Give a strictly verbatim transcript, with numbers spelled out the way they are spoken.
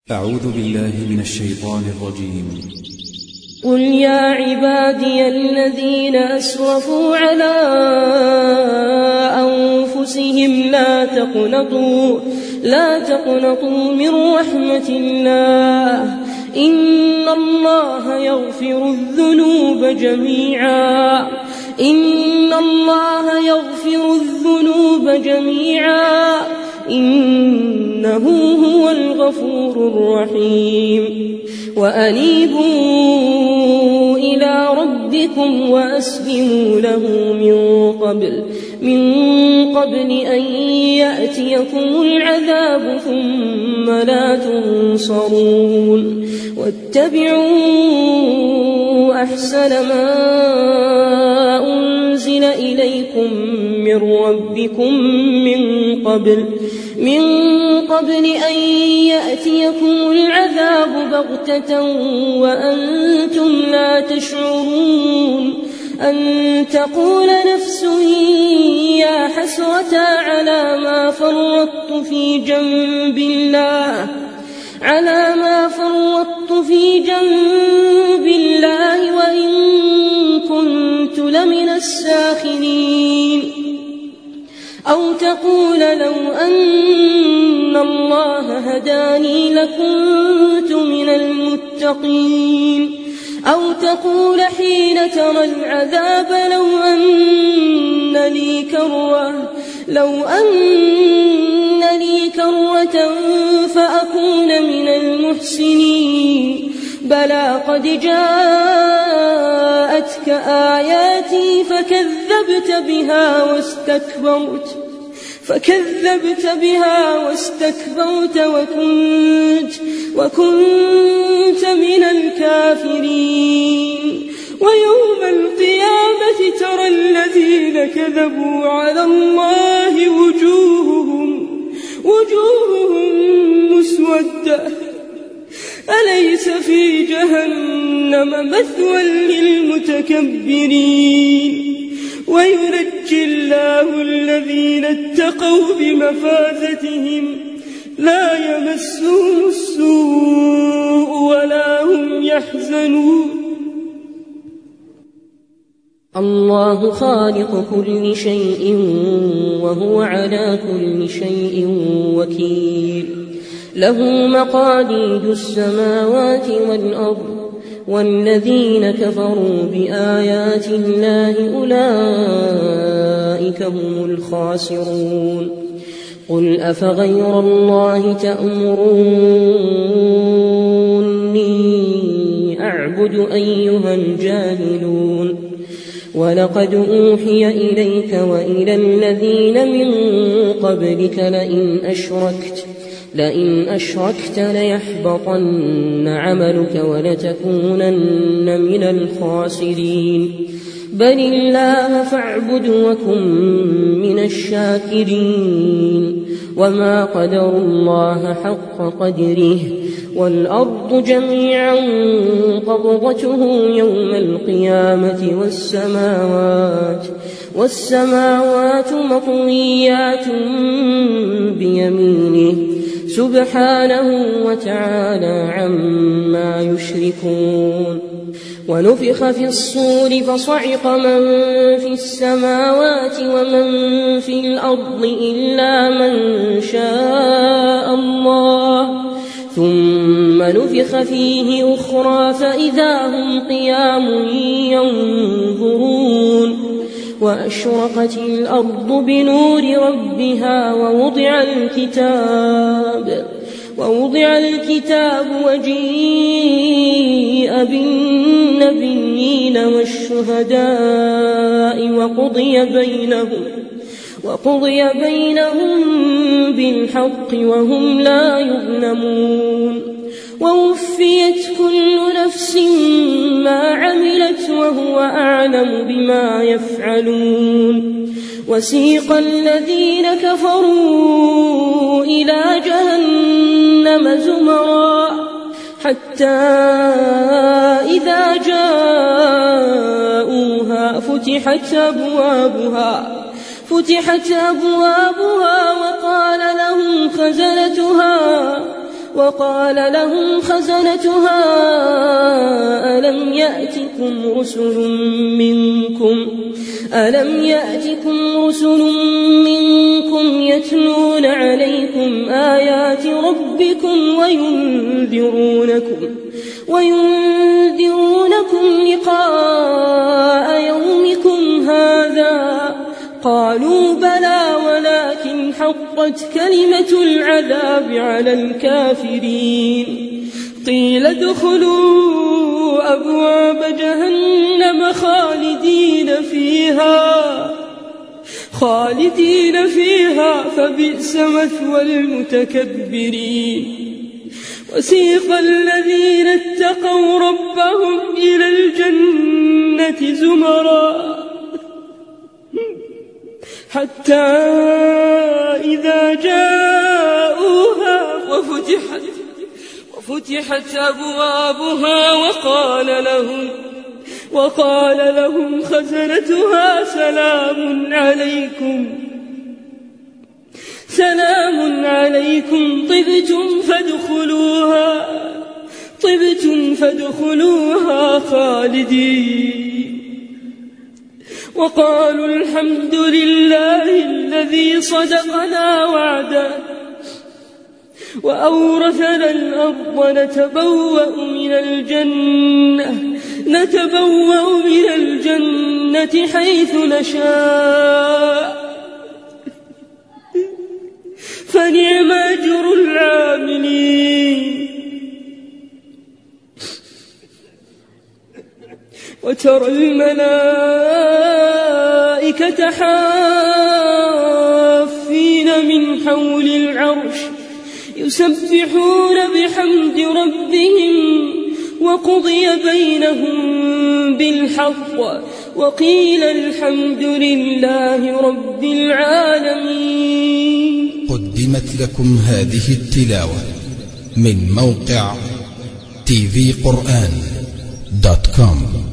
أعوذ بالله من الشيطان الرجيم. قل يا عبادي الذين أسرفوا على أنفسهم لا تقنطوا لا تقنطوا من رحمة الله إن الله يغفر الذنوب جميعا إن الله يغفر الذنوب جميعا إنه هو الغفور الرحيم. وأنيبوا إلى ربكم وأسلموا له من قبل من قبل أن يأتيكم العذاب ثم لا تنصرون. واتبعوا أحسن ما أنزل إليكم من ربكم من قبل من قبل أن يأتيكم العذاب بغتة وأنتم لا تشعرون أن تقول نفس يا حسرة على ما فرطت في جنب الله على ما فرطت في جنب الله وإن كنت لمن الساخرين. أو تقول لو أن الله هداني لكنت من المتقين. أو تقول حين ترى العذاب لو أن لي كرة لو أن لي كرة فأكون من المحسنين. بلى قد جاءتك آياتي فكذبت بها واستكبرت فكذبت بها واستكبرت وكنت وكنت من الكافرين. ويوم القيامة ترى الذين كذبوا على الله وجوههم وجوههم مسودة أليس في جهنم مثوى للمتكبرين. وينجي الله الذين اتقوا بمفازتهم لا يمسهم السوء ولا هم يحزنون. الله خالق كل شيء وهو على كل شيء وكيل. له مقاليد السماوات والأرض والذين كفروا بآيات الله أولئك هم الخاسرون. قل أفغير الله تأمروني أعبد أيها الجاهلون. ولقد أوحي إليك وإلى الذين من قبلك لئن أشركت لئن أشركت ليحبطن عملك ولتكونن من الخاسرين. بل الله فاعبد وكن من الشاكرين. وما قدر الله حق قدره والأرض جميعا قبضته يوم القيامة والسماوات والسماوات مطويات بيمينه سبحانه وتعالى عما يشركون. ونفخ في الصور فصعق من في السماوات ومن في الأرض إلا من شاء الله ثم نفخ فيه أخرى فإذا هم قيام ينظرون. وأشرقت الأرض بنور ربها ووضع الكتاب ووضع الكتاب وجيء بالنبيين والشهداء وقضي بينهم وقضي بينهم بالحق وهم لا يظلمون. ووفيت كل نفس ما عملت وهو أعلم بما يفعلون. وسيق الذين كفروا إلى جهنم زمرا حتى إذا جاءوها فتحت أبوابها فتحت أبوابها وقال لهم خزنتها وقال لهم خزنتها ألم يأتكم رسل منكم ألم يأتكم رسل منكم يتلون عليكم آيات ربكم وينذرونكم وينذرونكم لقاء يومكم هذا؟ قالوا بلى ولكن حقت كلمة العذاب على الكافرين. قيل ادخلوا أبواب جهنم خالدين فيها خالدين فيها فبئس مثوى المتكبرين. وسيق الذين اتقوا ربهم إلى الجنة زمرا حتى إذا جاءوها وفتحت وفتحت أبوابها وقال لهم وقال لهم خزنتها سلام عليكم سلام عليكم طبتم فادخلوها طبتم فادخلوها خالدين. وقالوا الحمد لله الذي صدقنا وعده وأورثنا الأرض نتبوأ من الجنة نتبوأ من الجنة حيث نشاء فنعم أجر العاملين. وترى الملائكة حافين من حول العرش يسبحون بحمد ربهم وقضي بينهم بالحق وقيل الحمد لله رب العالمين. قدمت لكم هذه التلاوة من موقع تي في قرآن دوت كوم.